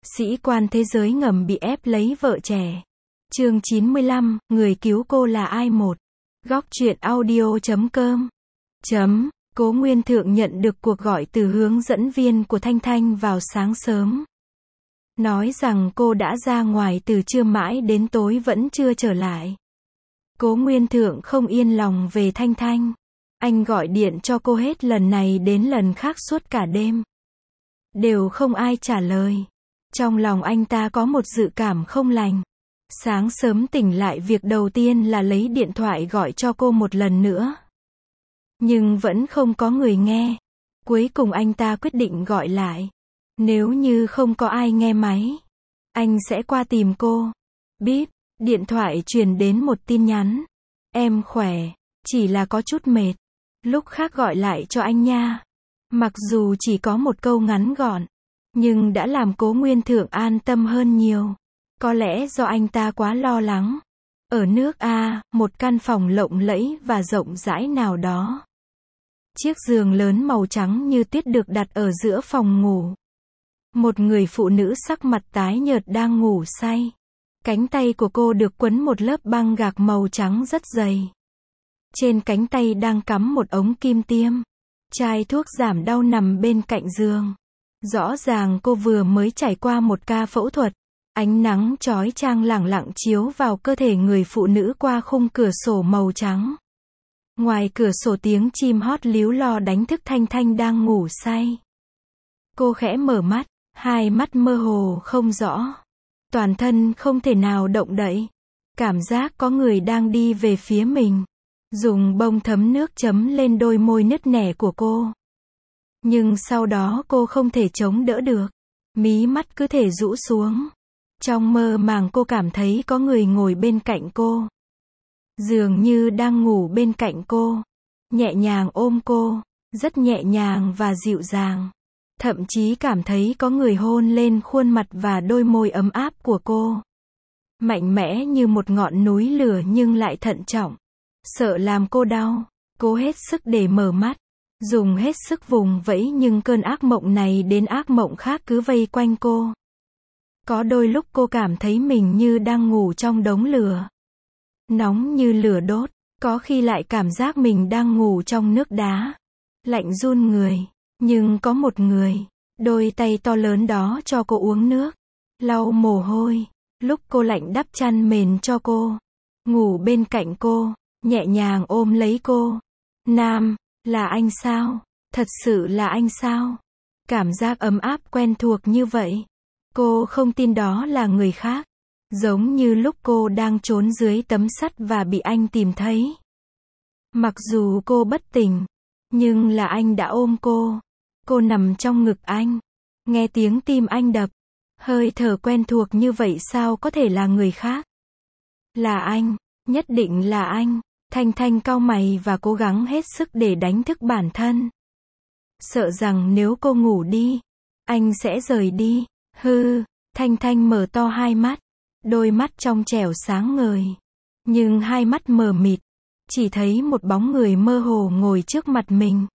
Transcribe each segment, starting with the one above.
Sĩ quan thế giới ngầm bị ép lấy vợ trẻ. Chương 95, người cứu cô là ai? Một. Góc truyện audio.com. Cố Nguyên Thượng nhận được cuộc gọi từ hướng dẫn viên của Thanh Thanh vào sáng sớm. Nói rằng cô đã ra ngoài từ trưa mãi đến tối vẫn chưa trở lại. Cố Nguyên Thượng không yên lòng về Thanh Thanh. Anh gọi điện cho cô hết lần này đến lần khác suốt cả đêm. Đều không ai trả lời. Trong lòng anh ta có một dự cảm không lành. Sáng sớm tỉnh lại việc đầu tiên là lấy điện thoại gọi cho cô một lần nữa. Nhưng vẫn không có người nghe. Cuối cùng anh ta quyết định gọi lại. Nếu như không có ai nghe máy, anh sẽ qua tìm cô. Bíp, điện thoại truyền đến một tin nhắn. Em khỏe, chỉ là có chút mệt. Lúc khác gọi lại cho anh nha. Mặc dù chỉ có một câu ngắn gọn, nhưng đã làm Cố Nguyên Thượng an tâm hơn nhiều. Có lẽ do anh ta quá lo lắng. Ở nước A, một căn phòng lộng lẫy và rộng rãi nào đó. Chiếc giường lớn màu trắng như tuyết được đặt ở giữa phòng ngủ. Một người phụ nữ sắc mặt tái nhợt đang ngủ say. Cánh tay của cô được quấn một lớp băng gạc màu trắng rất dày. Trên cánh tay đang cắm một ống kim tiêm. Chai thuốc giảm đau nằm bên cạnh giường. Rõ ràng cô vừa mới trải qua một ca phẫu thuật. Ánh nắng chói chang lẳng lặng chiếu vào cơ thể người phụ nữ qua khung cửa sổ màu trắng. Ngoài cửa sổ tiếng chim hót líu lo đánh thức Thanh Thanh đang ngủ say. Cô khẽ mở mắt, hai mắt mơ hồ không rõ. Toàn thân không thể nào động đậy. Cảm giác có người đang đi về phía mình. Dùng bông thấm nước chấm lên đôi môi nứt nẻ của cô. Nhưng sau đó cô không thể chống đỡ được. Mí mắt cứ thể rũ xuống. Trong mơ màng cô cảm thấy có người ngồi bên cạnh cô. Dường như đang ngủ bên cạnh cô. Nhẹ nhàng ôm cô. Rất nhẹ nhàng và dịu dàng. Thậm chí cảm thấy có người hôn lên khuôn mặt và đôi môi ấm áp của cô. Mạnh mẽ như một ngọn núi lửa nhưng lại thận trọng. Sợ làm cô đau. Cố hết sức để mở mắt. Dùng hết sức vùng vẫy nhưng cơn ác mộng này đến ác mộng khác cứ vây quanh cô. Có đôi lúc cô cảm thấy mình như đang ngủ trong đống lửa. Nóng như lửa đốt. Có khi lại cảm giác mình đang ngủ trong nước đá. Lạnh run người. Nhưng có một người. Đôi tay to lớn đó cho cô uống nước. Lau mồ hôi. Lúc cô lạnh đắp chăn mền cho cô. Ngủ bên cạnh cô. Nhẹ nhàng ôm lấy cô. Nam, là anh sao? Thật sự là anh sao? Cảm giác ấm áp quen thuộc như vậy. Cô không tin đó là người khác. Giống như lúc cô đang trốn dưới tấm sắt và bị anh tìm thấy. Mặc dù cô bất tỉnh, nhưng là anh đã ôm cô. Cô nằm trong ngực anh. Nghe tiếng tim anh đập. Hơi thở quen thuộc như vậy sao có thể là người khác? Là anh, nhất định là anh. Thanh Thanh cau mày và cố gắng hết sức để đánh thức bản thân. Sợ rằng nếu cô ngủ đi, anh sẽ rời đi. Thanh Thanh mở to hai mắt. Đôi mắt trong trẻo sáng ngời. Nhưng hai mắt mờ mịt. Chỉ thấy một bóng người mơ hồ ngồi trước mặt mình.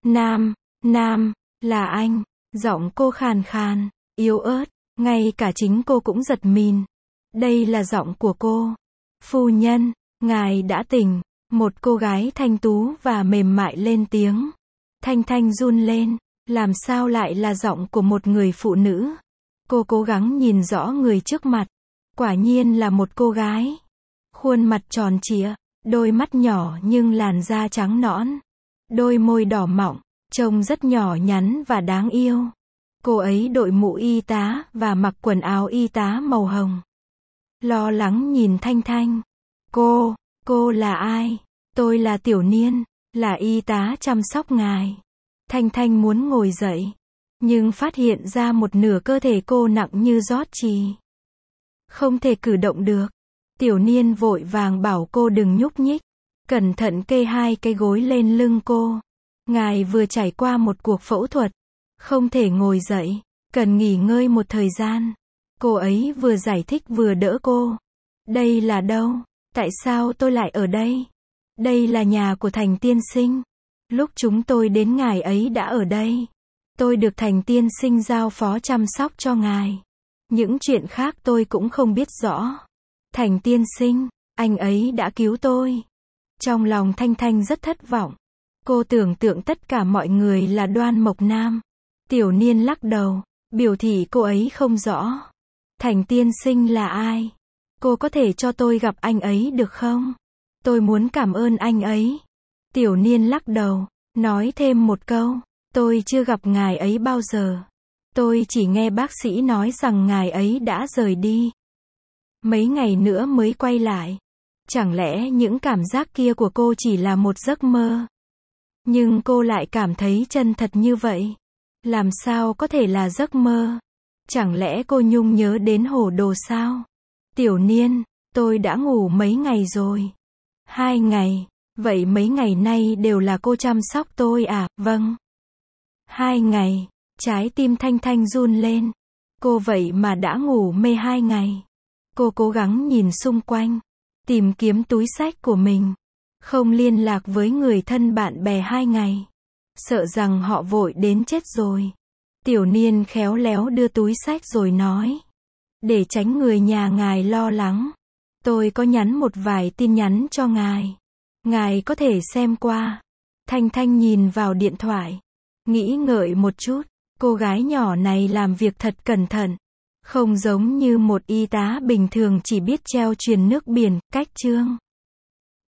Nam, là anh. Giọng cô khàn khàn, yếu ớt. Ngay cả chính cô cũng giật mình. Đây là giọng của cô. Phu nhân, ngài đã tỉnh. Một cô gái thanh tú và mềm mại lên tiếng. Thanh Thanh run lên. Làm sao lại là giọng của một người phụ nữ? Cô cố gắng nhìn rõ người trước mặt. Quả nhiên là một cô gái. Khuôn mặt tròn trịa. Đôi mắt nhỏ nhưng làn da trắng nõn. Đôi môi đỏ mọng. Trông rất nhỏ nhắn và đáng yêu. Cô ấy đội mũ y tá và mặc quần áo y tá màu hồng. Lo lắng nhìn Thanh Thanh. Cô là ai? Tôi là Tiểu Niên, là y tá chăm sóc ngài. Thanh Thanh muốn ngồi dậy, nhưng phát hiện ra một nửa cơ thể cô nặng như rót chì. Không thể cử động được. Tiểu Niên vội vàng bảo cô đừng nhúc nhích. Cẩn thận kê hai cái gối lên lưng cô. Ngài vừa trải qua một cuộc phẫu thuật. Không thể ngồi dậy, cần nghỉ ngơi một thời gian. Cô ấy vừa giải thích vừa đỡ cô. Đây là đâu? Tại sao tôi lại ở đây? Đây là nhà của Thành tiên sinh. Lúc chúng tôi đến ngài ấy đã ở đây. Tôi được Thành tiên sinh giao phó chăm sóc cho ngài. Những chuyện khác tôi cũng không biết rõ. Thành tiên sinh, anh ấy đã cứu tôi. Trong lòng Thanh Thanh rất thất vọng. Cô tưởng tượng tất cả mọi người là Đoan Mộc Nam. Tiểu Niên lắc đầu, biểu thị cô ấy không rõ. Thành tiên sinh là ai? Cô có thể cho tôi gặp anh ấy được không? Tôi muốn cảm ơn anh ấy. Tiểu Niên lắc đầu, nói thêm một câu, tôi chưa gặp ngài ấy bao giờ. Tôi chỉ nghe bác sĩ nói rằng ngài ấy đã rời đi. Mấy ngày nữa mới quay lại. Chẳng lẽ những cảm giác kia của cô chỉ là một giấc mơ? Nhưng cô lại cảm thấy chân thật như vậy. Làm sao có thể là giấc mơ? Chẳng lẽ cô Nhung nhớ đến Hổ Đồ sao? Tiểu Niên, tôi đã ngủ mấy ngày rồi. 2 ngày. Vậy mấy ngày nay đều là cô chăm sóc tôi à? Vâng. 2 ngày. Trái tim Thanh Thanh run lên. Cô vậy mà đã ngủ mê 2 ngày. Cô cố gắng nhìn xung quanh, tìm kiếm túi xách của mình. Không liên lạc với người thân bạn bè 2 ngày. Sợ rằng họ vội đến chết rồi. Tiểu Niên khéo léo đưa túi xách rồi nói. Để tránh người nhà ngài lo lắng, tôi có nhắn một vài tin nhắn cho ngài. Ngài có thể xem qua. Thanh Thanh nhìn vào điện thoại. Nghĩ ngợi một chút. Cô gái nhỏ này làm việc thật cẩn thận. Không giống như một y tá bình thường chỉ biết treo truyền nước biển, cách chương.